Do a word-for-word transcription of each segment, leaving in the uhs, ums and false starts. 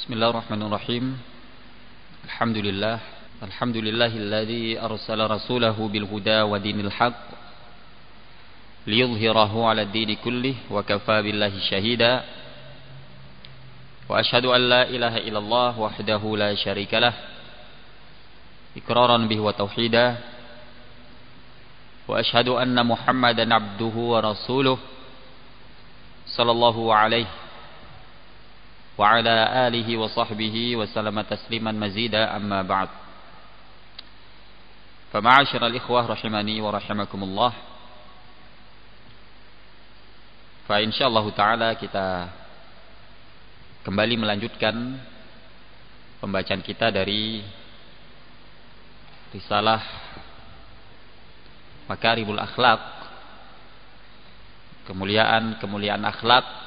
Bismillahirrahmanirrahim. Alhamdulillah. Alhamdulillahilladzi arsala rasulahu bil huda wa dinil haqq liyudhhirahu 'ala ad-dini kullih wa kafaa billahi shahida. Wa asyhadu an la ilaha illallah wahdahu la syarikalah iqraran bihi wa tauhida. Wa asyhadu anna Muhammadan 'abduhu wa rasuluh sallallahu alaihi wa ala alihi wa sahbihi wa sallama tasliman mazida, amma ba'd. Fa ma'asyiral ikhwah rahimani wa rahimakumullah. Fa insyaallah taala kita kembali melanjutkan pembacaan kita dari risalah Makarimul Akhlaq, kemuliaan-kemuliaan akhlak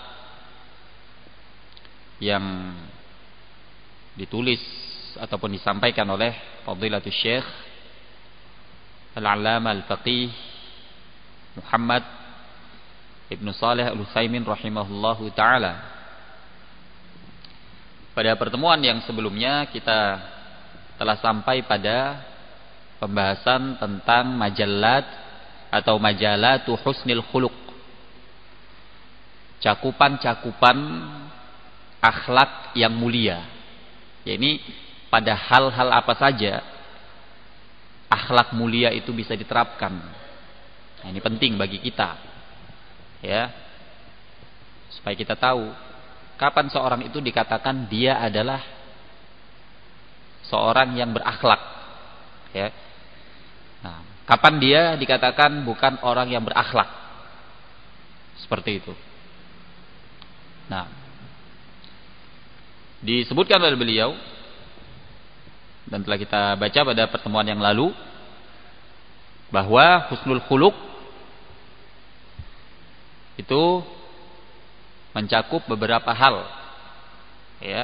yang ditulis ataupun disampaikan oleh Fadilatul Syekh Al-Allamah Al-Faqih Muhammad Ibnu Shalih Al-Utsaimin rahimahullahu taala. Pada pertemuan yang sebelumnya kita telah sampai pada pembahasan tentang majallat atau majalatu husnil khuluq, cakupan-cakupan akhlak yang mulia. Ya, ini pada hal-hal apa saja akhlak mulia itu bisa diterapkan. Nah, ini penting bagi kita, ya, supaya kita tahu kapan seorang itu dikatakan dia adalah seorang yang berakhlak, ya. Nah, kapan dia dikatakan bukan orang yang berakhlak, seperti itu. Nah, disebutkan oleh beliau dan telah kita baca pada pertemuan yang lalu bahwa husnul khuluq itu mencakup beberapa hal, ya.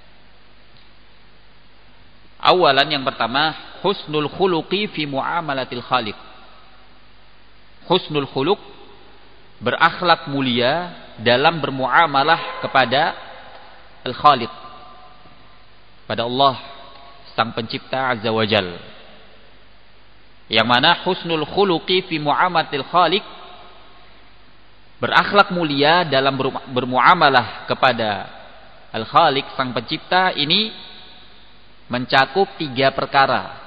Awalan, yang pertama, husnul khuluqi fi muamalatil khaliq. Husnul khuluq, berakhlak mulia dalam bermuamalah kepada Al-Khaliq, pada Allah Sang Pencipta Azza wa Jal. Yang mana husnul khuluqi fi muamalatil khaliq, berakhlak mulia dalam bermuamalah kepada Al-Khaliq Sang Pencipta, ini mencakup tiga perkara.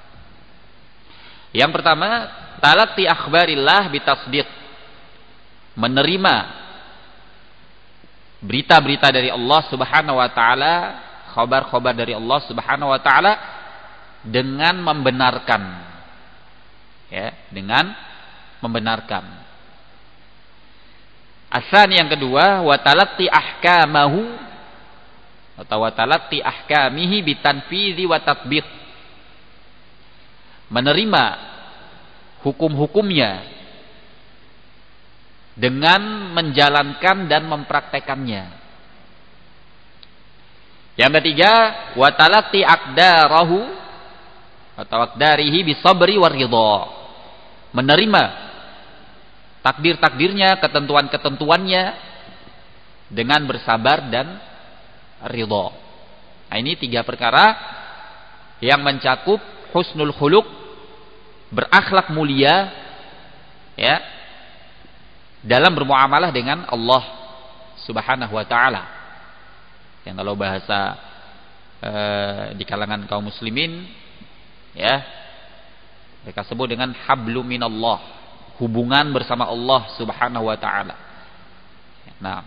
Yang pertama, talaqi akhbarillah bitasdiq, menerima berita-berita dari Allah Subhanahu wa taala, khabar-khabar dari Allah Subhanahu wa taala dengan membenarkan. Ya, dengan membenarkan. Asan, yang kedua, wa talaqqi ahkamahu atau wa talaqqi ahkamihi bitanfizi wa tatbiq, menerima hukum-hukumnya dengan menjalankan dan mempraktekannya. Yang ketiga, wa talaqqi aqdarahu atau aqdarihi bisabri waridha, menerima takdir-takdirnya, ketentuan-ketentuannya dengan bersabar dan ridha. Nah, ini tiga perkara yang mencakup husnul khuluq, berakhlak mulia, ya, dalam bermuamalah dengan Allah Subhanahu wa taala. Yang kalau bahasa e, di kalangan kaum muslimin, ya, mereka sebut dengan hablum minallah, hubungan bersama Allah Subhanahu wa taala. Nah,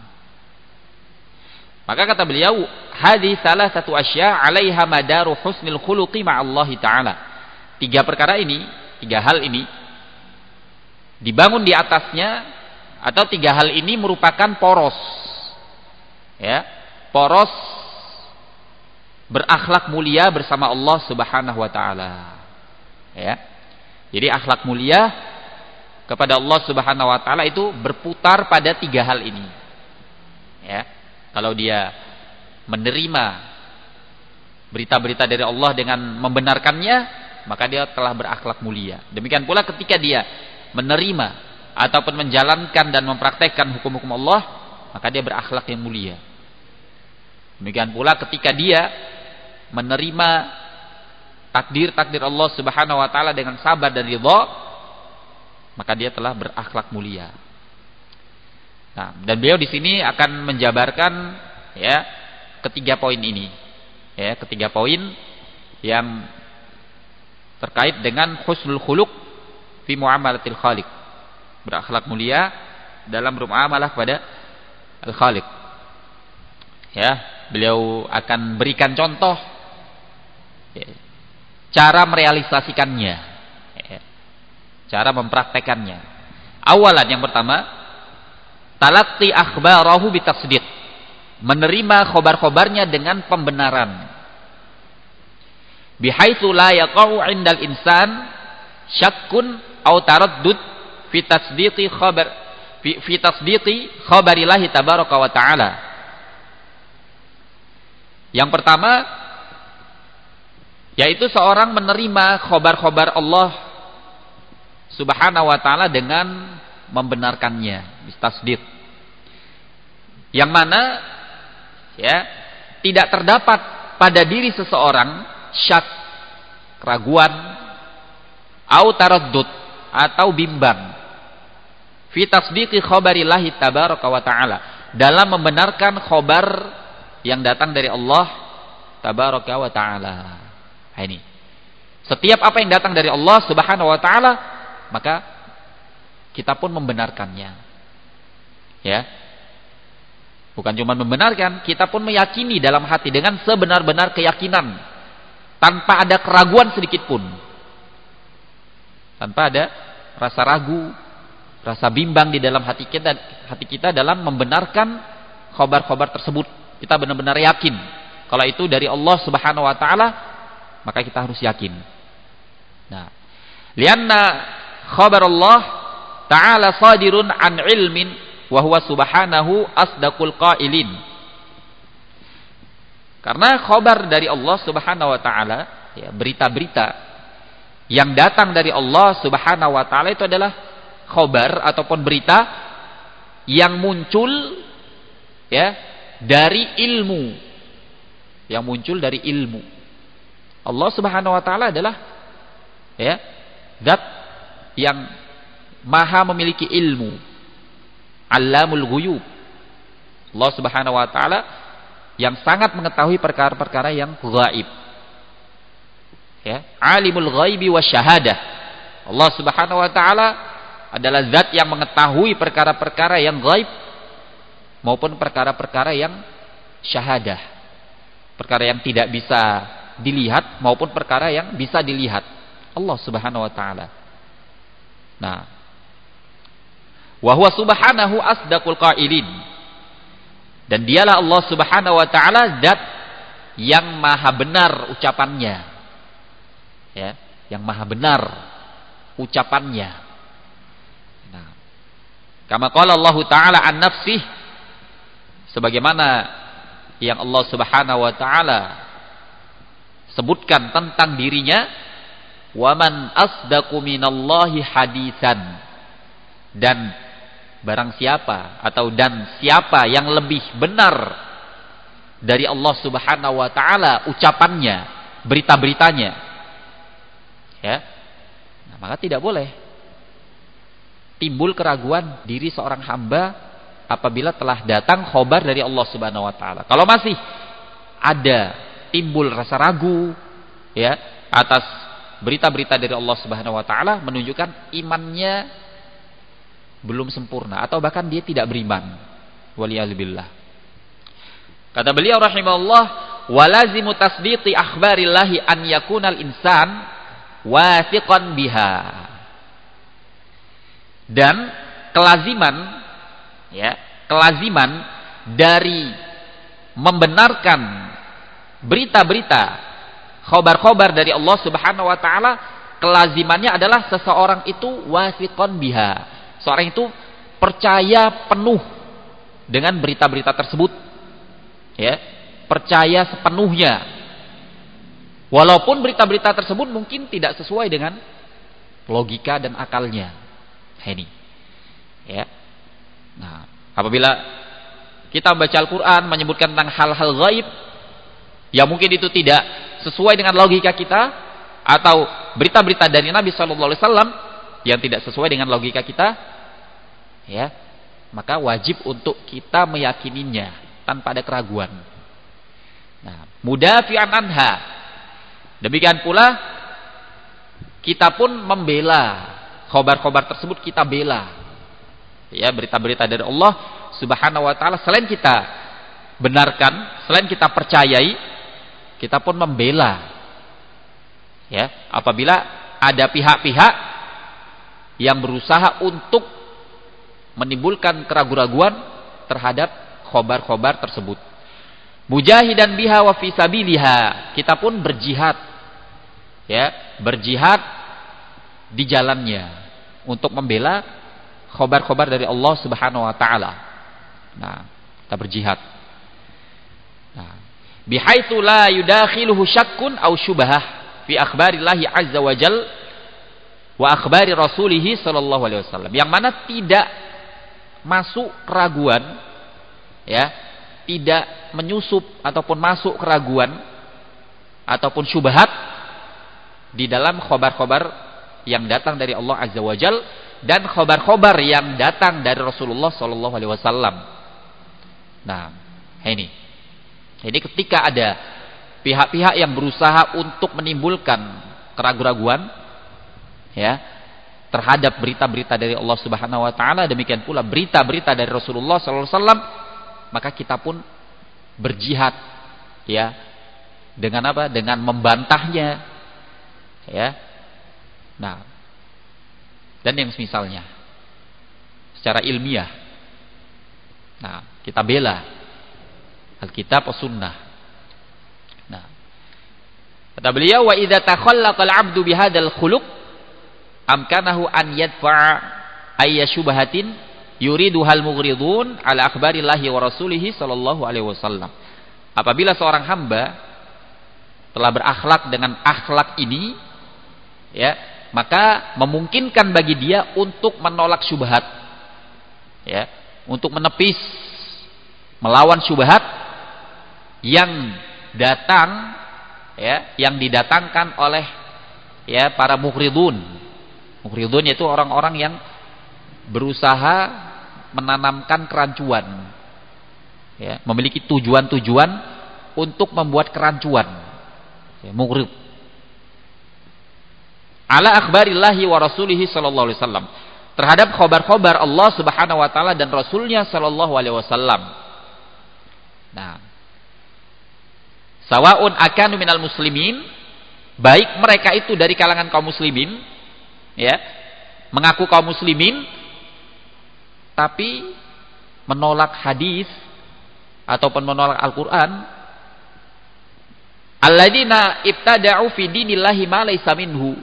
maka kata beliau, hadhi salasatu asya 'alaiha madaru husnil khuluqi ma'allahi taala. Tiga perkara ini, tiga hal ini dibangun di atasnya, atau tiga hal ini merupakan poros, ya, poros berakhlak mulia bersama Allah Subhanahu wa taala, ya. Jadi akhlak mulia kepada Allah Subhanahu wa taala itu berputar pada tiga hal ini, ya. Kalau dia menerima berita-berita dari Allah dengan membenarkannya, maka dia telah berakhlak mulia. Demikian pula ketika dia menerima ataupun menjalankan dan mempraktekkan hukum-hukum Allah, maka dia berakhlak yang mulia. Demikian pula ketika dia menerima takdir-takdir Allah Subhanahu wa taala dengan sabar dan ridha, maka dia telah berakhlak mulia. Nah, dan beliau di sini akan menjabarkan ya ketiga poin ini. Ya, ketiga poin yang terkait dengan husnul khuluq fi muamalatil khaliq. Berakhlak mulia dalam bermuamalah kepada al-khaliq. Ya, beliau akan berikan contoh ya, cara merealisasikannya, ya, cara mempraktekannya. Awalan, yang pertama, talaqi akhbarahu bitasdiq, menerima khobar-khobarnya dengan pembenaran. Bihaitsu la yaqa'u 'indal insan syakkun aw taraddud fi tasdiqi khabar fi, fi tasdiqi khabarillahi tabaraka wa ta'ala. Yang pertama yaitu seorang menerima khobar-khobar Allah Subhanahu wa ta'ala dengan membenarkannya, bistasdiq. Yang mana ya tidak terdapat pada diri seseorang syak, keraguan, au taraddud, atau bimbang fi tasdiqi khabarillahi tabaraka wa ta'ala, dalam membenarkan khobar yang datang dari Allah tabaraka wa ta'ala. Nah, ini setiap apa yang datang dari Allah Subhanahu wa ta'ala, maka kita pun membenarkannya. Ya, bukan cuma membenarkan, kita pun meyakini dalam hati dengan sebenar-benar keyakinan, tanpa ada keraguan sedikit pun, tanpa ada rasa ragu, rasa bimbang di dalam hati kita, hati kita dalam membenarkan khobar-khobar tersebut. Kita benar-benar yakin kalau itu dari Allah Subhanahu wa ta'ala, maka kita harus yakin. Nah, lianna khabar Allah ta'ala sadirun an ilmin wa huwa subhanahu asdaqul qailin. Karena khabar dari Allah Subhanahu wa ta'ala, ya, berita-berita yang datang dari Allah Subhanahu wa ta'ala itu adalah khabar ataupun berita yang muncul ya dari ilmu, yang muncul dari ilmu. Allah Subhanahu wa ta'ala adalah ya zat yang maha memiliki ilmu, Allamul ghuyub. Allah Subhanahu wa ta'ala yang sangat mengetahui perkara-perkara yang gaib. Ya, Alimul ghaibi wasyahadah. Allah Subhanahu wa ta'ala adalah zat yang mengetahui perkara-perkara yang gaib maupun perkara-perkara yang syahadah. Perkara yang tidak bisa dilihat maupun perkara yang bisa dilihat. Allah Subhanahu wa ta'ala. Nah, wa huwa subhanahu asdaqul qailin. Dan dialah Allah Subhanahu wa ta'ala zat yang maha benar ucapannya. Ya, yang maha benar ucapannya. Nah, kama qala Allah ta'ala an nafsih, sebagaimana yang Allah Subhanahu wa ta'ala sebutkan tentang dirinya, wa man asdaqu minallahi hadisan, dan barang siapa atau dan siapa yang lebih benar dari Allah Subhanahu wa ta'ala ucapannya, berita-beritanya, ya, nah, maka tidak boleh timbul keraguan diri seorang hamba apabila telah datang khobar dari Allah Subhanahu wa ta'ala. Kalau masih ada timbul rasa ragu ya atas berita-berita dari Allah Subhanahu wa ta'ala, menunjukkan imannya belum sempurna atau bahkan dia tidak beriman. Waliyazubillah. Kata beliau rahimahullah, walazimu tasdiqi akhbarillahi an yakunal insan wathiqan biha. Dan kelaziman ya, kelaziman dari membenarkan berita-berita khobar-khobar dari Allah Subhanahu wa ta'ala, kelazimannya adalah seseorang itu wathiqan biha. Seorang itu percaya penuh dengan berita-berita tersebut, ya, percaya sepenuhnya, walaupun berita-berita tersebut mungkin tidak sesuai dengan logika dan akalnya. Ini, ya. Nah, apabila kita membaca Al-Quran menyebutkan tentang hal-hal gaib yang mungkin itu tidak sesuai dengan logika kita, atau berita-berita dari Nabi Shallallahu Alaihi Wasallam yang tidak sesuai dengan logika kita, ya, maka wajib untuk kita meyakininya tanpa ada keraguan. Nah, mudafi'an anha. Demikian pula kita pun membela khobar-khobar tersebut, kita bela, ya, berita-berita dari Allah Subhanahu wa taala. Selain kita benarkan, selain kita percayai, kita pun membela, ya, apabila ada pihak-pihak yang berusaha untuk menimbulkan keraguan-raguan terhadap khobar-khobar tersebut. Mujahidan biha wa fi sabiliha, kita pun berjihad, ya, berjihad di jalannya untuk membela khobar-khobar dari Allah Subhanahu wa taala. Nah, kita berjihad. Nah, bihaitsu la yudakhiluhu syakkun aw syubhah fi akhbarillahi azza wa jal wa akhbari rasulih sallallahu alaihi wasallam, yang mana tidak masuk keraguan, ya, tidak menyusup ataupun masuk keraguan ataupun syubhat di dalam khobar-khobar yang datang dari Allah azza wa jal dan khobar-khobar yang datang dari Rasulullah sallallahu alaihi wasallam. Nah, ini jadi ketika ada pihak-pihak yang berusaha untuk menimbulkan keraguan-raguan, ya, terhadap berita-berita dari Allah Subhanahu wa taala, demikian pula berita-berita dari Rasulullah sallallahu alaihi wasallam, maka kita pun berjihad, ya, dengan apa? Dengan membantahnya, ya. Nah, dan yang semisalnya secara ilmiah. Nah, kita bela Alkitab wa sunnah. Nah, kata beliau, wa idza takhallaqa al-'abdu bihadzal khuluq amkanahu an yadfa'a ayya syubhatin yuriduhal mughridun ala akhbarillahi wa rasulihi sallallahu alaihi wasallam. Apabila seorang hamba telah berakhlak dengan akhlak ini, ya, maka memungkinkan bagi dia untuk menolak syubhat, ya, untuk menepis, melawan syubhat yang datang, ya, yang didatangkan oleh, ya, para mughridun. Mughridun yaitu orang-orang yang berusaha menanamkan kerancuan, ya, memiliki tujuan-tujuan untuk membuat kerancuan, ya, mughrid ala akhbarillahi wa rasulihi sallallahu alaihi wasallam, terhadap khobar-khobar Allah Subhanahu wa taala dan Rasulnya sallallahu alaihi wasallam. Nah, sawaun akanu minal muslimin, baik mereka itu dari kalangan kaum muslimin, ya, mengaku kaum muslimin tapi menolak hadis ataupun menolak Al-Qur'an, alladzina ibtada'u fi dinillahi ma laysa minhu,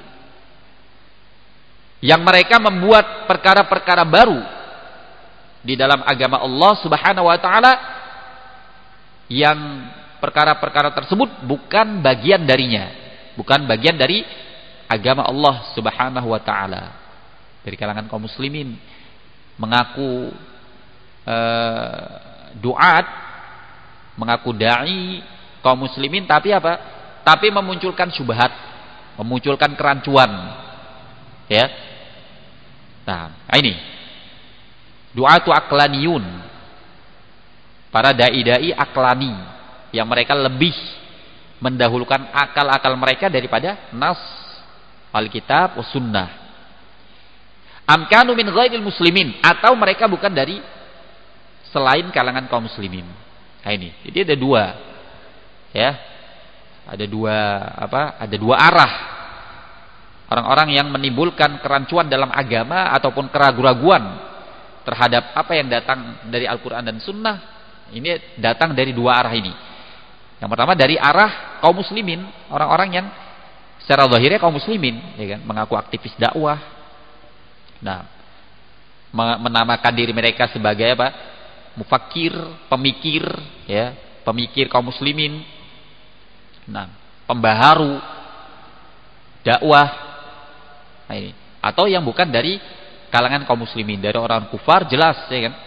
yang mereka membuat perkara-perkara baru di dalam agama Allah Subhanahu wa taala yang perkara-perkara tersebut bukan bagian darinya, bukan bagian dari agama Allah Subhanahu wa taala. Dari kalangan kaum muslimin mengaku uh, duat, mengaku dai kaum muslimin, tapi apa? Tapi memunculkan syubhat, memunculkan kerancuan, ya. Nah, ini duatu aqlaniyun, para dai-dai aqlani yang mereka lebih mendahulukan akal-akal mereka daripada nas Alkitab wa sunnah. Amkanu min ghairil muslimin, atau mereka bukan dari selain kalangan kaum muslimin. Nah, ini. Jadi ada dua, ya. Ada dua apa? Ada dua arah. Orang-orang yang menimbulkan kerancuan dalam agama ataupun keraguan-raguan terhadap apa yang datang dari Al-Qur'an dan sunnah, ini datang dari dua arah ini. Yang pertama dari arah kaum muslimin, orang-orang yang secara zahirnya kaum muslimin, ya kan, mengaku aktivis dakwah. Nah, menamakan diri mereka sebagai apa? Mufakir, pemikir, ya, pemikir kaum muslimin. Nah, pembaharu dakwah. Nah, ini. Atau yang bukan dari kalangan kaum muslimin, dari orang kufar, jelas, ya kan,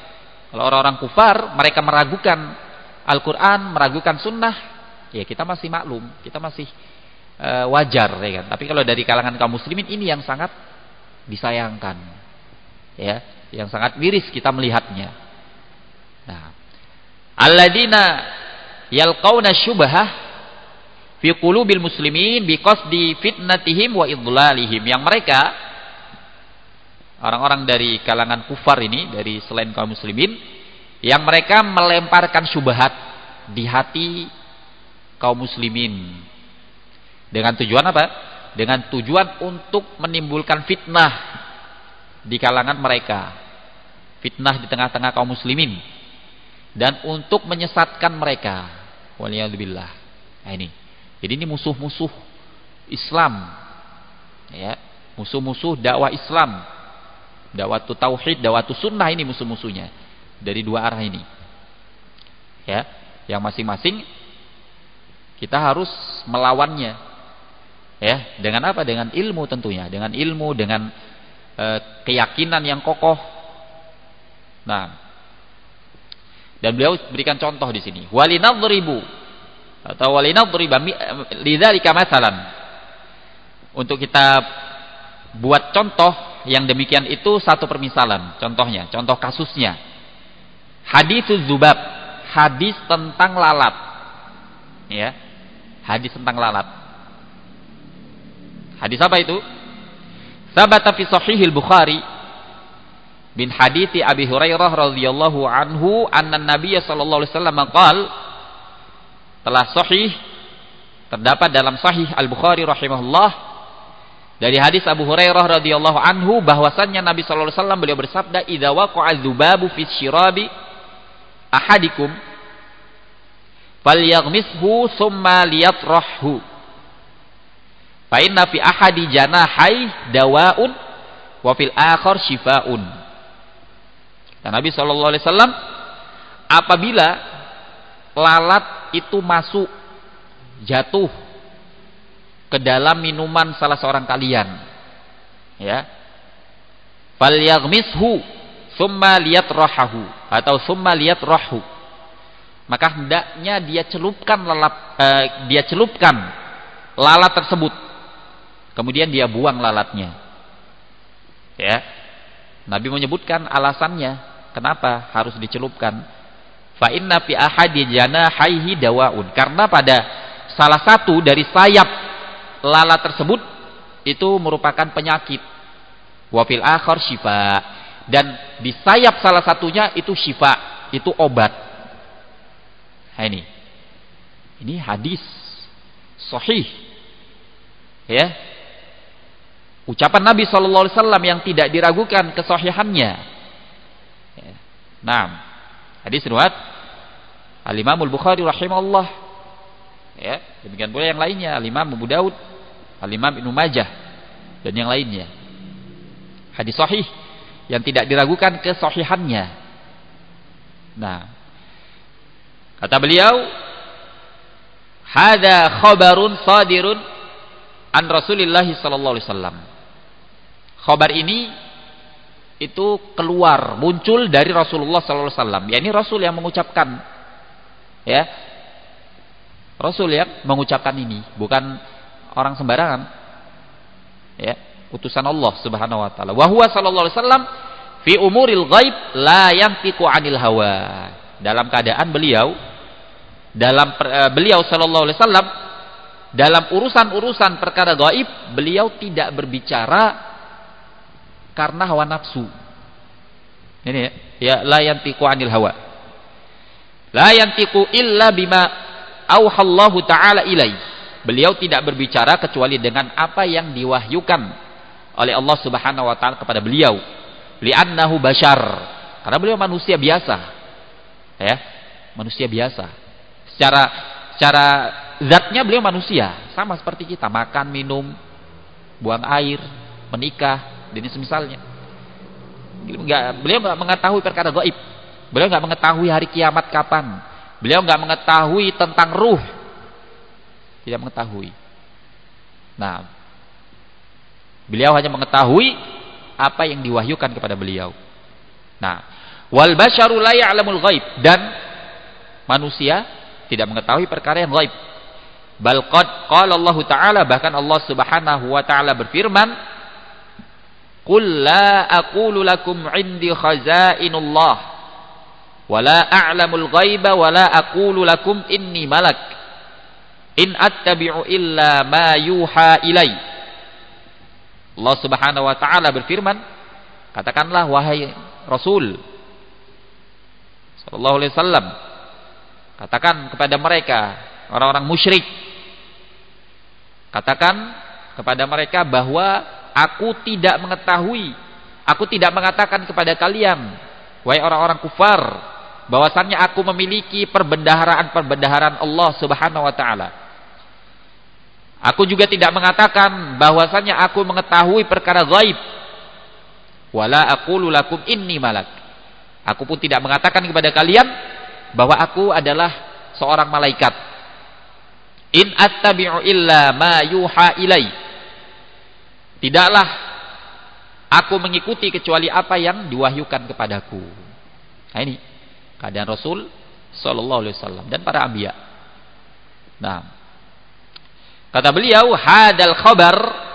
Kalau orang-orang kufar, mereka meragukan Al-Quran, meragukan sunnah, ya kita masih maklum, kita masih uh, wajar, ya kan. Tapi kalau dari kalangan kaum muslimin, ini yang sangat disayangkan, ya, yang sangat miris kita melihatnya. Nah, alladzina yalqauna syubhah fi qulubil muslimin biqasdi fitnatihim wa idlalihim, yang mereka orang-orang dari kalangan kufar ini, dari selain kaum muslimin, yang mereka melemparkan syubhat di hati kaum muslimin dengan tujuan apa? Dengan tujuan untuk menimbulkan fitnah di kalangan mereka, fitnah di tengah-tengah kaum muslimin, dan untuk menyesatkan mereka. Waliyadzubillah. Nah ini, jadi ini musuh-musuh Islam, ya, musuh-musuh dakwah Islam, dakwah tauhid, dakwah sunnah, ini musuh-musuhnya dari dua arah ini, ya, yang masing-masing kita harus melawannya, ya, dengan apa? Dengan ilmu tentunya, dengan ilmu, dengan e, keyakinan yang kokoh. Nah, dan beliau berikan contoh di sini, walinadribu atau walinadriba lidzalika masalan, untuk kita buat contoh yang demikian itu satu permisalan, contohnya, contoh kasusnya. Hadits Zubab, hadis tentang lalat. Ya. Hadis tentang lalat. Hadis apa itu? Sabata fi Shahihil Bukhari bin hadithi Abi Hurairah radhiyallahu anhu anna Nabiy sallallahu alaihi wasallam qaal, telah sahih, terdapat dalam Sahih Al-Bukhari rahimahullah, dari hadis Abu Hurairah radhiyallahu anhu, bahwasannya Nabi sallallahu alaihi wasallam beliau bersabda, "Idza waqa'a dzubabu fi syirabi ahadikum falyaghmishu tsumma liyatrahhu fa inna fi ahadi janahi dawaun wa fil akhar shifaun." Dan Nabi sallallahu alaihi wasallam, apabila lalat itu masuk, jatuh ke dalam minuman salah seorang kalian, ya, falyaghmishu summa liyatrahu atau summa liyatrahu, maka hendaknya dia celupkan lalat, eh, dia celupkan lalat tersebut, kemudian dia buang lalatnya, ya. Nabi menyebutkan alasannya kenapa harus dicelupkan. Fa inna fi ahadi janahaihi dawaun, karena pada salah satu dari sayap lalat tersebut itu merupakan penyakit. Wa fil akhar syifa, dan di sayap salah satunya itu syifa, itu obat. Nah, ini ini hadis sahih, ya, ucapan Nabi sallallahu alaihi wasallam yang tidak diragukan kesahihannya. Ya. Nah, hadis riwayat Al-Imam Al-Bukhari rahimahullah, ya, demikian pula yang lainnya, Al-Imam Abu Daud, Al-Imam Ibnu Majah, dan yang lainnya. Hadis sahih yang tidak diragukan kesahihannya. Nah, kata beliau, "Hadza khabarun sadirun an Rasulillah sallallahu alaihi wasallam." Khabar ini itu keluar, muncul dari Rasulullah sallallahu alaihi wasallam. Ya, ini Rasul yang mengucapkan, ya. Rasul yang mengucapkan ini, bukan orang sembarangan, ya, utusan Allah Subhanahu wa taala. Wa huwa sallallahu alaihi wasallam fi umuril ghaib la yantiqu 'anil hawa. Dalam keadaan beliau dalam uh, beliau sallallahu alaihi wasallam dalam urusan-urusan perkara gaib, beliau tidak berbicara karena hawa nafsu. Ini ya, ya la yantiqu 'anil hawa. La yantiqu illa bima auhallahu ta'ala ilaih. Beliau tidak berbicara kecuali dengan apa yang diwahyukan oleh Allah Subhanahu wa taala kepada beliau. Li'annahu bashar, karena beliau manusia biasa. Ya, manusia biasa. Secara secara zatnya beliau manusia, sama seperti kita, makan, minum, buang air, menikah, dan semisalnya. Enggak, beliau enggak mengetahui perkara gaib. Beliau enggak mengetahui hari kiamat kapan. Beliau enggak mengetahui tentang ruh. Tidak mengetahui. Nah, beliau hanya mengetahui apa yang diwahyukan kepada beliau. Nah, Wal basyaru la ya'lamul ghaib, dan manusia tidak mengetahui perkara yang ghaib. Bal qad qala Allah Ta'ala, bahkan Allah Subhanahu wa taala berfirman, "Qul la aqulu lakum 'indi khazainullah wa la a'lamul ghaiba wa la aqulu lakum inni malak in attabi'u illa ma yuha ilai." Allah Subhanahu wa taala berfirman, katakanlah wahai Rasul sallallahu alaihi wasallam, katakan kepada mereka orang-orang musyrik, katakan kepada mereka bahwa aku tidak mengetahui, aku tidak mengatakan kepada kalian wahai orang-orang kufar bahwasannya aku memiliki perbendaharaan-perbendaharaan Allah Subhanahu wa taala. Aku juga tidak mengatakan bahwasannya aku mengetahui perkara gaib. Wala aqulu lakum inni malak. Aku pun tidak mengatakan kepada kalian bahwa aku adalah seorang malaikat. In attabi'u illa ma yuha ilai. Tidaklah aku mengikuti kecuali apa yang diwahyukan kepadaku. Nah ini keadaan Rasul sallallahu alaihi wasallam dan para anbiya. Nah, kata beliau, hadal khabar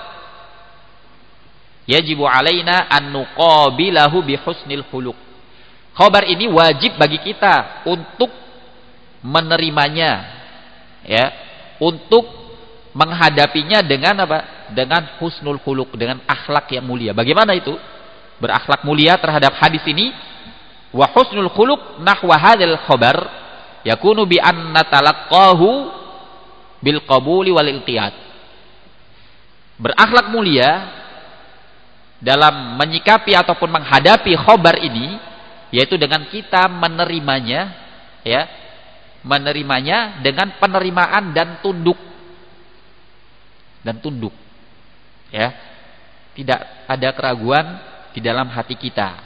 yajibu alaina an nuqabilahu bi husnil khuluq. Khabar ini wajib bagi kita untuk menerimanya, ya, untuk menghadapinya dengan apa? Dengan husnul khuluq, dengan akhlak yang mulia. Bagaimana itu? Berakhlak mulia terhadap hadis ini. Wa husnul khuluq nahwa hadzal khabar yakunu bi anna talaqqahu bil qabuli wal iltiyat. Berakhlak mulia dalam menyikapi ataupun menghadapi khabar ini yaitu dengan kita menerimanya, ya, menerimanya dengan penerimaan dan tunduk. Dan tunduk. Ya. Tidak ada keraguan di dalam hati kita.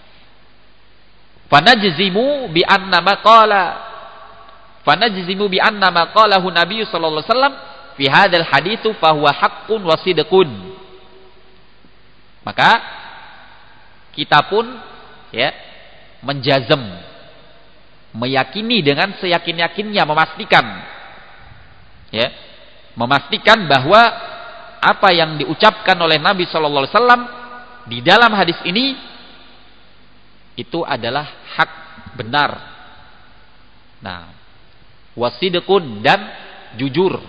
Fanajzimu bi anna ma qala fanajzimu bi anna ma qalahu Nabi sallallahu alaihi wasallam fi hadzal hadits fa huwa haqqun wa sidqun. Maka kita pun, ya, menjazm, meyakini dengan seyakin-yakinnya, memastikan, ya, memastikan bahwa apa yang diucapkan oleh Nabi sallallahu alaihi wasallam di dalam hadis ini itu adalah hak, benar. Nah, wasidqun, dan jujur.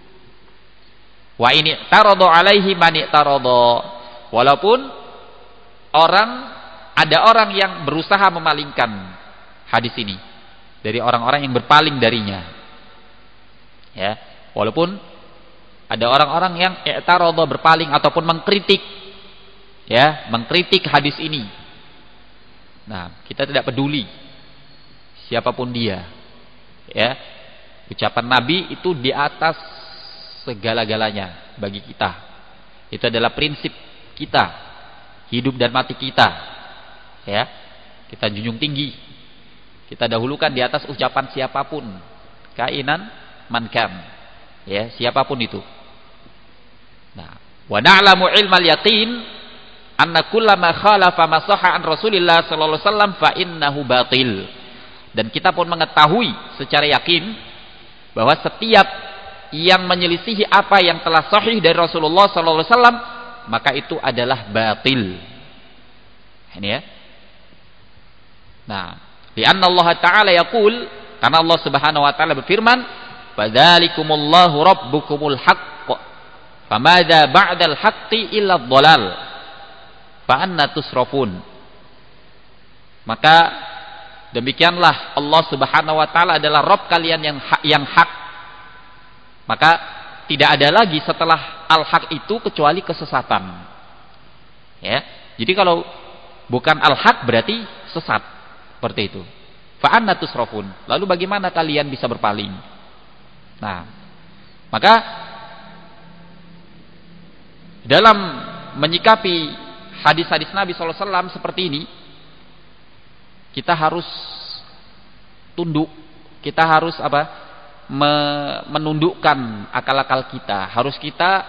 Wa ini tarada alaihi man tarada. Walaupun orang ada orang yang berusaha memalingkan hadis ini dari orang-orang yang berpaling darinya. Ya, walaupun ada orang-orang yang i'tarada, berpaling ataupun mengkritik, ya, mengkritik hadis ini. Nah, kita tidak peduli siapapun dia, ya. Ucapan Nabi itu di atas segala-galanya bagi kita. Itu adalah prinsip kita, hidup dan mati kita, ya. Kita junjung tinggi, kita dahulukan di atas ucapan siapapun, kainan mankan, ya, siapapun itu. Nah, wa na'lamu ilmal yaqin anna kullama khalafa ma sahha an Rasulillah sallallahu alaihi wasallam fa innahu batil. Dan kita pun mengetahui secara yakin bahwa setiap yang menyelisihi apa yang telah sahih dari Rasulullah sallallahu alaihi wasallam maka itu adalah batil. Ini ya. Nah, li anna Allah Ta'ala yaqul, karena Allah Subhanahu wa taala berfirman, "Fadzalikumullahu rabbukumul haqq. Famadza ba'dal haqqi illa dhalal." Fa'anna tusrafun. Maka demikianlah Allah Subhanahu wa taala adalah Rabb kalian yang hak, yang hak. Maka tidak ada lagi setelah al-haq itu kecuali kesesatan. Ya. Jadi kalau bukan al-haq berarti sesat. Seperti itu. Fa'anna tusrafun. Lalu bagaimana kalian bisa berpaling? Nah, maka dalam menyikapi hadis-hadis Nabi sallallahu alaihi wasallam seperti ini, kita harus tunduk, kita harus apa? menundukkan akal-akal kita, harus kita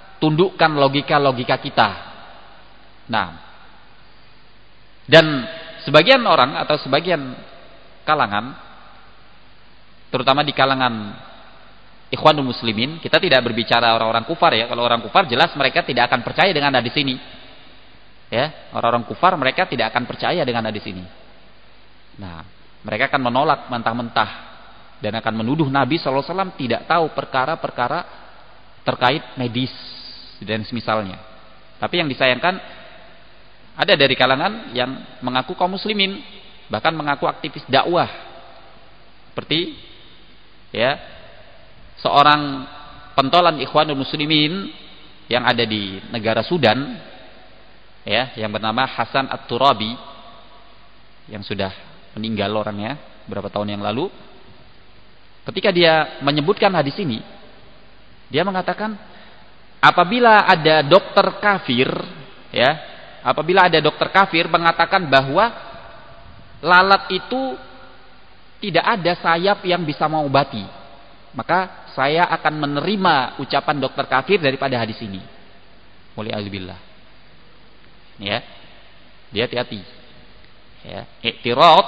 tundukkan logika-logika kita. Nah, dan sebagian orang atau sebagian kalangan, terutama di kalangan Ikhwanul Muslimin, kita tidak berbicara orang-orang kufar ya. Kalau orang kufar jelas mereka tidak akan percaya dengan hadis ini. Ya, orang-orang kufar mereka tidak akan percaya dengan hadis ini. Nah, mereka akan menolak mentah-mentah dan akan menuduh Nabi shallallahu alaihi wasallam tidak tahu perkara-perkara terkait medis dan semisalnya. Tapi yang disayangkan ada dari kalangan yang mengaku kaum muslimin, bahkan mengaku aktivis dakwah. Seperti ya, seorang pentolan Ikhwanul Muslimin yang ada di negara Sudan ya, yang bernama Hasan At-Turabi, yang sudah meninggal orangnya beberapa tahun yang lalu. Ketika dia menyebutkan hadis ini, dia mengatakan apabila ada dokter kafir ya, apabila ada dokter kafir mengatakan bahwa lalat itu tidak ada sayap yang bisa mengobati, maka saya akan menerima ucapan dokter kafir daripada hadis ini. Waliyahzubillah. Ya. Dia hati-hati. Ya, i'tirad.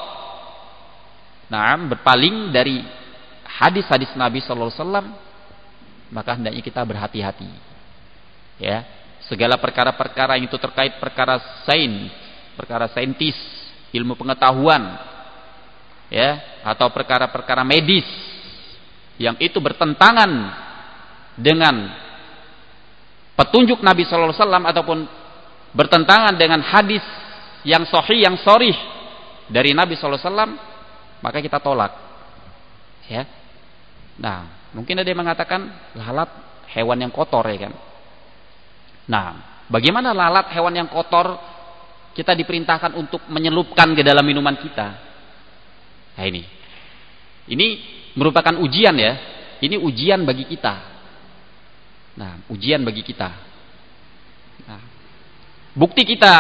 Naam, berpaling dari hadis-hadis Nabi sallallahu alaihi wasallam, maka hendaknya kita berhati-hati. Ya. Segala perkara-perkara yang itu terkait perkara sains, perkara saintis, ilmu pengetahuan, ya, atau perkara-perkara medis yang itu bertentangan dengan petunjuk Nabi shallallahu alaihi wasallam ataupun bertentangan dengan hadis yang sahih, yang sharih dari Nabi shallallahu alaihi wasallam, maka kita tolak. Ya. Nah, mungkin ada yang mengatakan lalat hewan yang kotor, ya kan? Nah, bagaimana lalat hewan yang kotor kita diperintahkan untuk menyelupkan ke dalam minuman kita? Nah, ini. Ini merupakan ujian ya. Ini ujian bagi kita. Nah, ujian bagi kita. Nah, bukti kita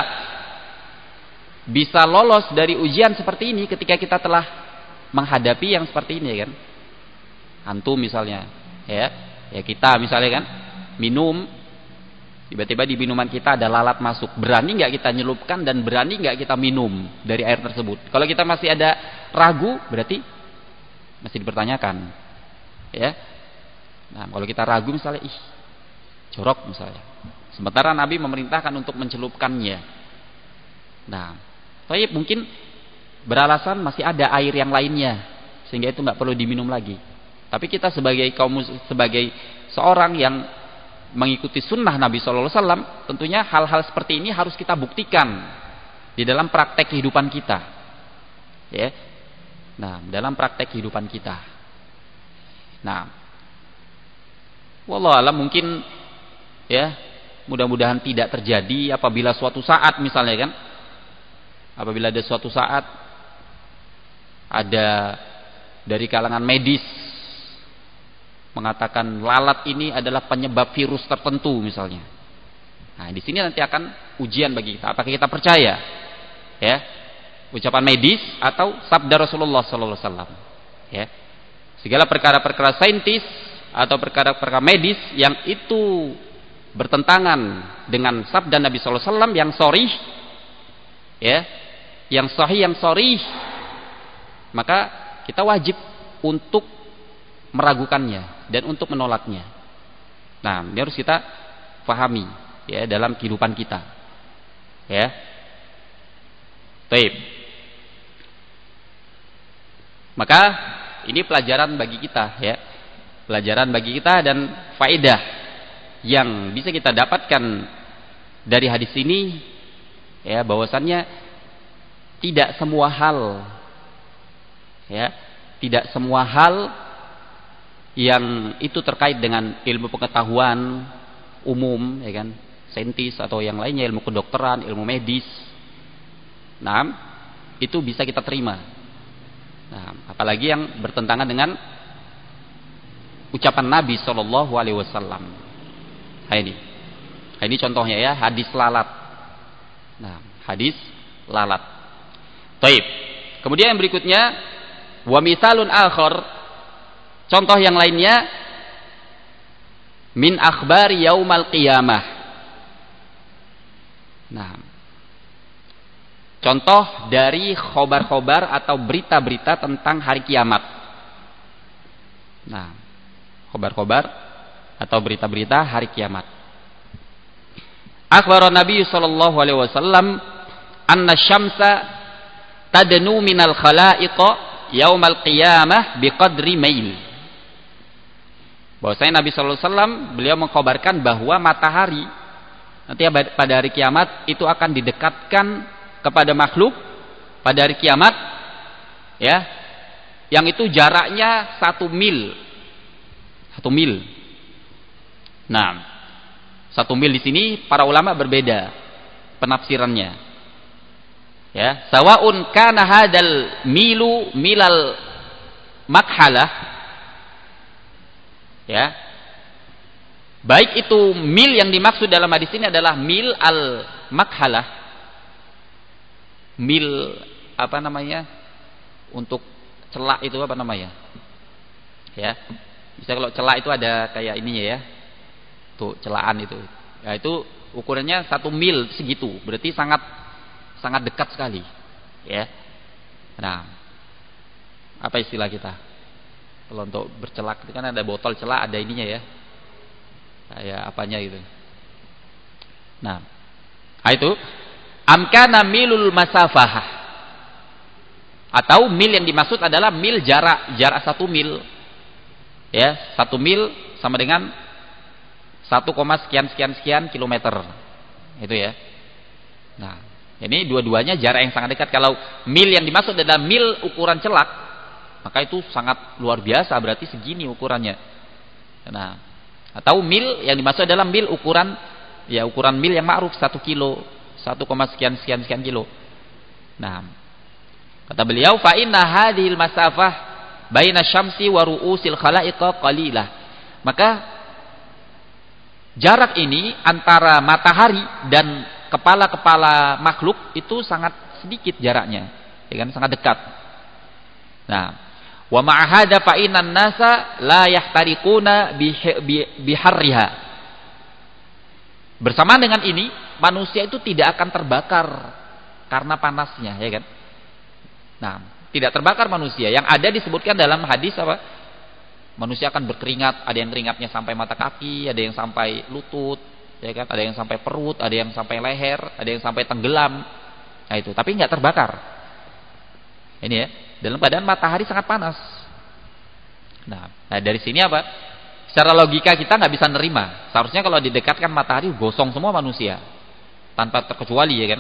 bisa lolos dari ujian seperti ini ketika kita telah menghadapi yang seperti ini, kan? Antum misalnya, ya, ya kita misalnya kan minum, tiba-tiba di minuman kita ada lalat masuk, berani nggak kita nyelupkan dan berani nggak kita minum dari air tersebut? Kalau kita masih ada ragu, berarti masih dipertanyakan, ya. Nah, kalau kita ragu misalnya, ih, jorok misalnya. Sementara Nabi memerintahkan untuk mencelupkannya. Nah, tapi mungkin beralasan masih ada air yang lainnya, sehingga itu nggak perlu diminum lagi. Tapi kita sebagai kaum sebagai seorang yang mengikuti sunnah Nabi shallallahu alaihi wasallam, tentunya hal-hal seperti ini harus kita buktikan di dalam praktek kehidupan kita, ya. Nah, dalam praktek kehidupan kita. Nah, wallahu alam, mungkin ya, mudah-mudahan tidak terjadi apabila suatu saat misalnya kan, apabila ada suatu saat ada dari kalangan medis mengatakan lalat ini adalah penyebab virus tertentu misalnya. Nah, di sini nanti akan ujian bagi kita. Apakah kita percaya ya ucapan medis atau sabda Rasulullah sallallahu alaihi wasallam? Ya. Segala perkara-perkara saintis atau perkara-perkara medis yang itu bertentangan dengan sabda Nabi sallallahu alaihi wasallam yang sharih, ya, yang sahih, yang sharih, maka kita wajib untuk meragukannya dan untuk menolaknya. Nah, ini harus kita pahami ya dalam kehidupan kita. Ya. Baik. Maka ini pelajaran bagi kita ya. Pelajaran bagi kita dan faedah yang bisa kita dapatkan dari hadis ini ya, bahwasannya tidak semua hal ya, tidak semua hal yang itu terkait dengan ilmu pengetahuan umum ya kan, saintis atau yang lainnya, ilmu kedokteran, ilmu medis. Nah, itu bisa kita terima. Nah, apalagi yang bertentangan dengan ucapan Nabi shallallahu alaihi wasallam. Nah, ini. Nah, ini contohnya ya, hadis lalat. Nah, hadis lalat. Baik. Kemudian yang berikutnya, wa mithalun akhar, contoh yang lainnya, min akhbari yaumal qiyamah. Nah, contoh dari khobar-khobar atau berita-berita tentang hari kiamat. Nah, khobar-khobar atau berita-berita hari kiamat. Akhbaran Nabi sallallahu alaihi wasallam anna syamsa tadnu minal khalaiqa yaumal qiyamah biqadri mail. Bahwasanya Nabi sallallahu alaihi wasallam beliau mengkhabarkan bahwa matahari nanti pada hari kiamat itu akan didekatkan kepada makhluk pada hari kiamat, ya, yang itu jaraknya satu mil, satu mil. Nah, satu mil di sini para ulama berbeda penafsirannya. Ya, sawaun kana hadal milu milal makhalah. Ya. Baik itu mil yang dimaksud dalam hadis ini adalah mil al makhalah. Mil apa namanya? Untuk celak itu apa namanya? Ya. Bisa kalau celak itu ada kayak ininya ya. Tuh celaan itu, ya itu ukurannya satu mil segitu, berarti sangat sangat dekat sekali, ya. Nah, apa istilah kita kalau untuk bercelak itu kan ada botol celak, ada ininya ya, kayak apanya gitu. Nah, itu amkana milul masafah, atau mil yang dimaksud adalah mil jarak jarak satu mil, ya, satu mil sama dengan satu koma sekian sekian sekian kilometer, itu ya. Nah, ini dua-duanya jarak yang sangat dekat. Kalau mil yang dimaksud adalah mil ukuran celak, maka itu sangat luar biasa, berarti segini ukurannya. Nah, atau mil yang dimaksud adalah mil ukuran, ya ukuran mil yang ma'ruf satu kilo, satu koma sekian sekian sekian kilo. Nah, kata beliau, fa inna hadhil masafah baina syamsi wa ru'usil khalaiqa qalilah. Maka jarak ini antara matahari dan kepala-kepala makhluk itu sangat sedikit jaraknya, ya kan, sangat dekat. Nah, wa ma'a hadza fa innan nasa la yahtariquna biharriha. Bersamaan dengan ini, manusia itu tidak akan terbakar karena panasnya, ya kan? Nah, tidak terbakar manusia. Yang ada disebutkan dalam hadis apa? Manusia akan berkeringat, ada yang keringatnya sampai mata kaki, ada yang sampai lutut, ya kan? Ada yang sampai perut, ada yang sampai leher, ada yang sampai tenggelam. Nah itu, tapi nggak terbakar. Ini ya, dalam keadaan matahari sangat panas. Nah, nah dari sini apa? Secara logika kita nggak bisa nerima. Seharusnya kalau didekatkan matahari gosong semua manusia, tanpa terkecuali, ya kan?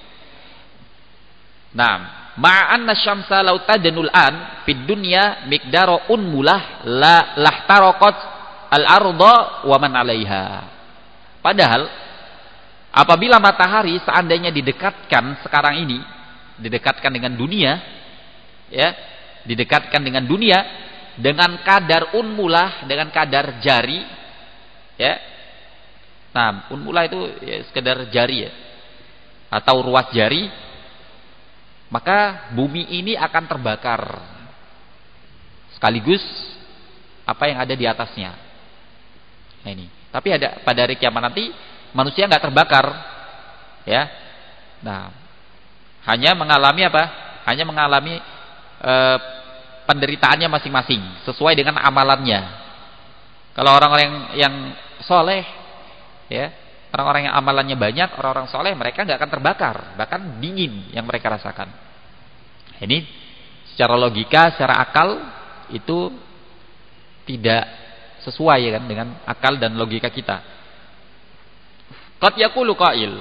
Nah, ma'anna syamsa law tadnul an fid dunya miqdara unmulah la lahtaraqat al-ardha wa man 'alaiha. Padahal apabila matahari seandainya didekatkan sekarang ini, didekatkan dengan dunia, ya, didekatkan dengan dunia dengan kadar unmulah, dengan kadar jari, ya. Nah, unmulah itu ya, sekedar jari ya, atau ruas jari, maka bumi ini akan terbakar sekaligus apa yang ada di atasnya. Nah ini. Tapi ada pada hari kiamat nanti manusia nggak terbakar, ya. Nah, hanya mengalami apa? Hanya mengalami e, penderitaannya masing-masing sesuai dengan amalannya. Kalau orang-orang yang, yang soleh, ya, orang-orang yang amalannya banyak, orang-orang soleh, mereka nggak akan terbakar, bahkan dingin yang mereka rasakan. Ini secara logika, secara akal itu tidak sesuai, ya kan, dengan akal dan logika kita. Qad yaqulu qail.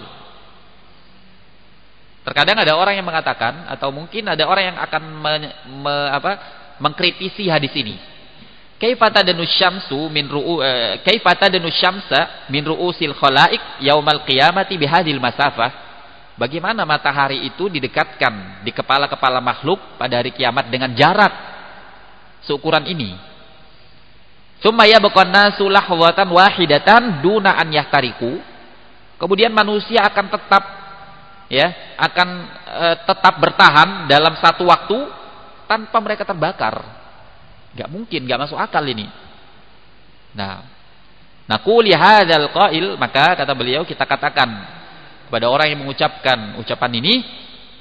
Terkadang ada orang yang mengatakan, atau mungkin ada orang yang akan me, me, apa, mengkritisi hadis ini. Kaifa tadnu syamsu min ru'u eh, kaifa tadnu syamsa min ru'usil khalaiq yaumal qiyamati bihadhil masafah? Bagaimana matahari itu didekatkan di kepala-kepala makhluk pada hari kiamat dengan jarak seukuran ini? Summa yabqan nasu lahwatan wahidatan duna an yahtariku. Kemudian manusia akan tetap, ya, akan e, tetap bertahan dalam satu waktu tanpa mereka terbakar. Gak mungkin, gak masuk akal ini. Nah, naquli hadzal qail, maka kata beliau kita katakan kepada orang yang mengucapkan ucapan ini,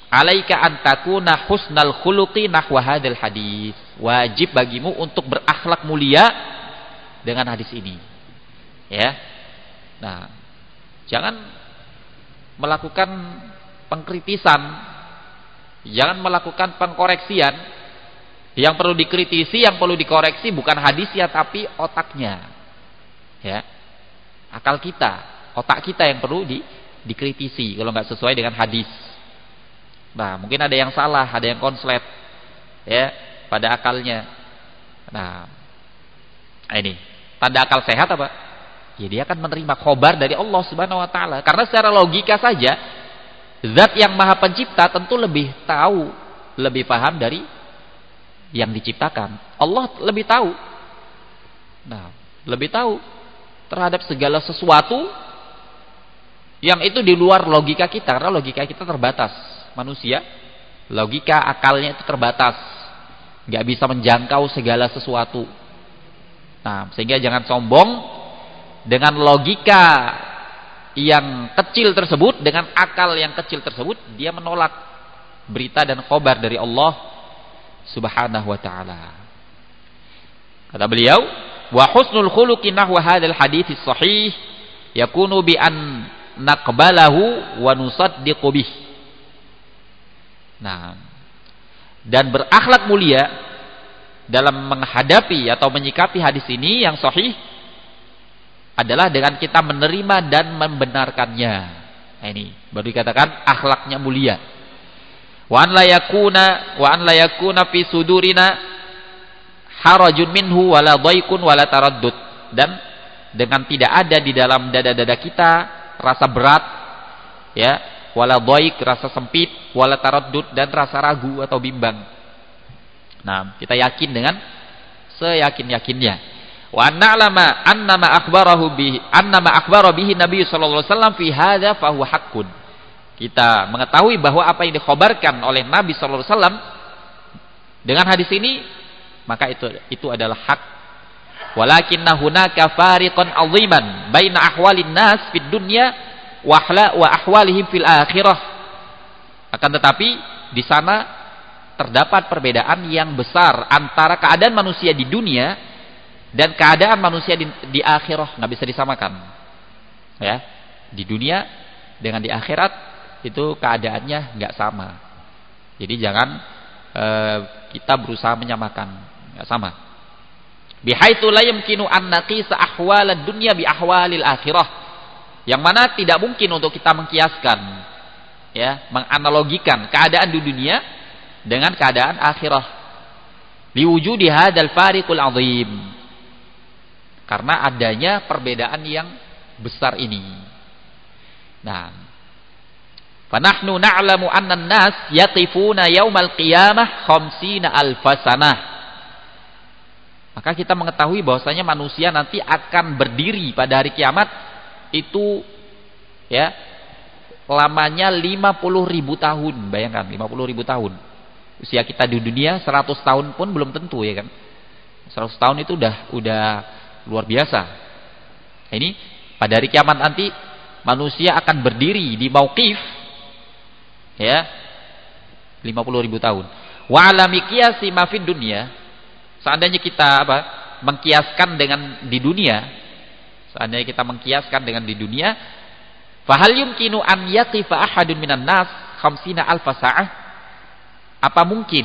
alaika an takuna husnal khuluqi nahwa hadzal hadis. Wajib bagimu untuk berakhlak mulia dengan hadis ini. Ya. Nah, jangan melakukan pengkritisan, jangan melakukan pengkoreksian. Yang perlu dikritisi, yang perlu dikoreksi bukan hadisnya tapi otaknya. Ya. Akal kita, otak kita yang perlu di, dikritisi kalau nggak sesuai dengan hadis. Nah, mungkin ada yang salah, ada yang konslet ya pada akalnya. Nah, ini tanda akal sehat apa? Ya, dia akan menerima khobar dari Allah Subhanahu wa taala. Karena secara logika saja, zat yang Maha Pencipta tentu lebih tahu, lebih paham dari yang diciptakan. Allah lebih tahu. Nah, lebih tahu terhadap segala sesuatu yang itu di luar logika kita, karena logika kita terbatas. Manusia, logika akalnya itu terbatas, nggak bisa menjangkau segala sesuatu. Nah, sehingga jangan sombong dengan logika yang kecil tersebut, dengan akal yang kecil tersebut, dia menolak berita dan khobar dari Allah Subhanahu wa taala. Kata beliau, wa husnul khuluqi nahwa hadzal hadits sahih yakunu bi an naqbalahu wa nusaddiqu bih. Nah, dan berakhlak mulia dalam menghadapi atau menyikapi hadis ini yang sahih adalah dengan kita menerima dan membenarkannya. Nah, ini baru dikatakan akhlaknya mulia. Wa an la yakuna wa an la yakuna fi sudurina harajun minhu wala dhaikun wala taraddud, dan dengan tidak ada di dalam dada-dada kita rasa berat ya, wala dhaik rasa sempit, wala taraddud dan rasa ragu atau bimbang. Nah, kita yakin dengan seyakin-yakinnya. Wa na'lama annama akhbarahu bihi annama akhbara bihi Nabi sallallahu alaihi wasallam fi hadza fa huwa haqqun. Kita mengetahui bahwa apa yang dikhabarkan oleh Nabi sallallahu alaihi wasallam dengan hadis ini, maka itu itu adalah hak. Walakinna hunaka fariqan 'aziman baina ahwalin nas fid dunya wa ahla wa ahwalihim fil akhirah. Akan tetapi di sana terdapat perbedaan yang besar antara keadaan manusia di dunia dan keadaan manusia di, di akhirah, nggak bisa disamakan. Ya, di dunia dengan di akhirat itu keadaannya nggak sama. Jadi jangan eh, kita berusaha menyamakan, nggak sama. Bihaitsu la yumkinu an naqisa ahwalad dunya bi ahwalil akhirah. Yang mana tidak mungkin untuk kita mengkiaskan, ya, menganalogikan keadaan di dunia dengan keadaan akhirah. Liwujudi hadzal fariqul azim. Karena adanya perbedaan yang besar ini. Nah, fa nahnu na'lamu anna an-nas yaqifuna yaumal qiyamah khamsina alfa sanah. Maka kita mengetahui bahwasanya manusia nanti akan berdiri pada hari kiamat itu ya lamanya lima puluh ribu tahun. Bayangkan lima puluh ribu tahun. Usia kita di dunia seratus tahun pun belum tentu, ya kan. seratus tahun itu udah udah luar biasa. Nah, ini pada hari kiamat nanti manusia akan berdiri di mauqif ya lima puluh ribu tahun. Wa alami qiyasi ma fid dunya. Seandainya kita apa? Mengkiaskan dengan di dunia, seandainya kita mengkiaskan dengan di dunia, fa hal yumkinu an yaqifa ahadun minan nas khamsina alfa sa'ah? Apa mungkin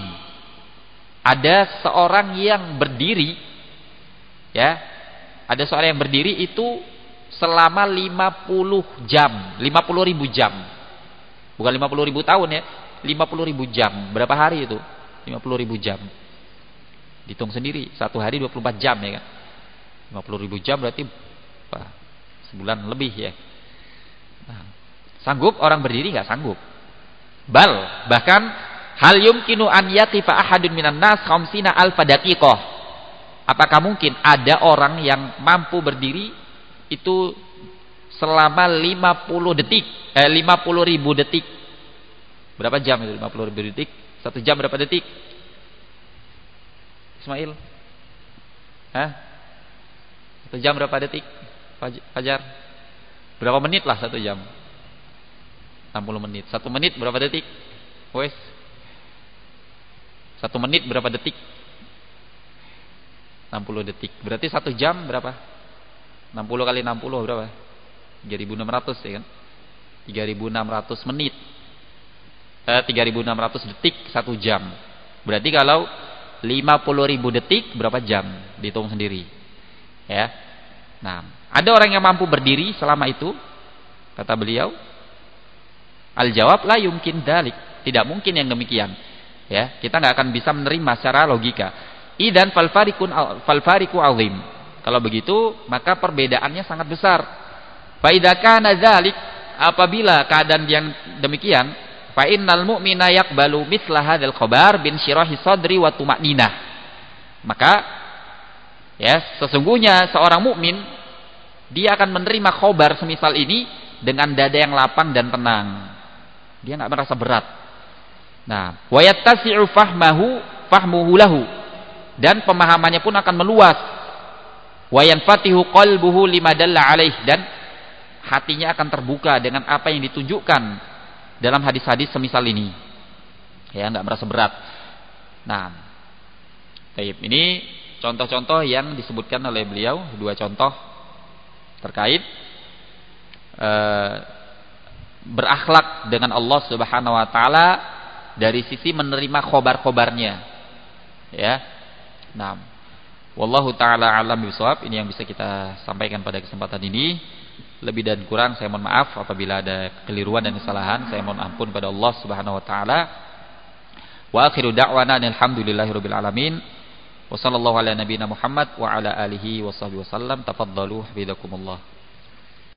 ada seorang yang berdiri ya, ada seorang yang berdiri itu selama lima puluh jam, lima puluh ribu jam. Bukan lima puluh ribu tahun ya, lima puluh ribu jam. Berapa hari itu? lima puluh ribu jam. Hitung sendiri, satu hari dua puluh empat jam, ya kan. lima puluh ribu jam berarti apa, sebulan lebih ya. Nah, sanggup orang berdiri? Enggak sanggup. Bal, bahkan hal yumkinu an yaqifa ahadun minan nas khamsina alfa daqiqah. Apakah mungkin ada orang yang mampu berdiri itu selama lima puluh detik, eh, lima puluh ribu detik? Berapa jam itu lima puluh ribu detik? Satu jam berapa detik? Ismail? Hah? Satu jam berapa detik? Fajar? Berapa menit lah satu jam? enam puluh menit. Satu menit berapa detik? Wes. Satu menit berapa detik? enam puluh detik. Berarti satu jam berapa? enam puluh kali enam puluh berapa? tiga ribu enam ratus ya kan? tiga ribu enam ratus menit. Eh, tiga ribu enam ratus detik satu jam. Berarti kalau lima puluh ribu detik berapa jam? Dihitung sendiri. Ya. Nah, ada orang yang mampu berdiri selama itu? Kata beliau, al-jawab la yumkin dalik. Tidak mungkin yang demikian. Ya, kita nggak akan bisa menerima secara logika. Idan fal farikun fal fariku azim. Kalau begitu, maka perbedaannya sangat besar. Fa idza kana dzalik, apabila keadaan yang demikian, fa innal mu'mina yaqbalu mithla hadzal khabar bin syirahi sadri wa tuma'ninah. Maka ya, sesungguhnya seorang mukmin dia akan menerima khabar semisal ini dengan dada yang lapang dan tenang. Dia enggak merasa berat. Nah, wa yattasi'u fahmahu fahmuhu lahu, dan pemahamannya pun akan meluas. Wa yanfatihu qalbuhu lima dalla alaih, dan hatinya akan terbuka dengan apa yang ditunjukkan dalam hadis-hadis semisal ini. Ya, enggak merasa berat. Nah, baik, ini contoh-contoh yang disebutkan oleh beliau, dua contoh terkait eh, berakhlak dengan Allah Subhanahu wa taala dari sisi menerima khobar-khobarnya. Ya. Nah, wallahu taala alam bisawab. Ini yang bisa kita sampaikan pada kesempatan ini. Lebih dan kurang saya mohon maaf apabila ada kekeliruan dan kesalahan. Saya mohon ampun pada Allah Subhanahu wa taala. Wa akhiru da'wana alhamdulillahirabbil alamin. Wa sallallahu ala nabiyyina Muhammad wa ala alihi wa sahbihi wasallam. Tafaddalu hafizakumullah.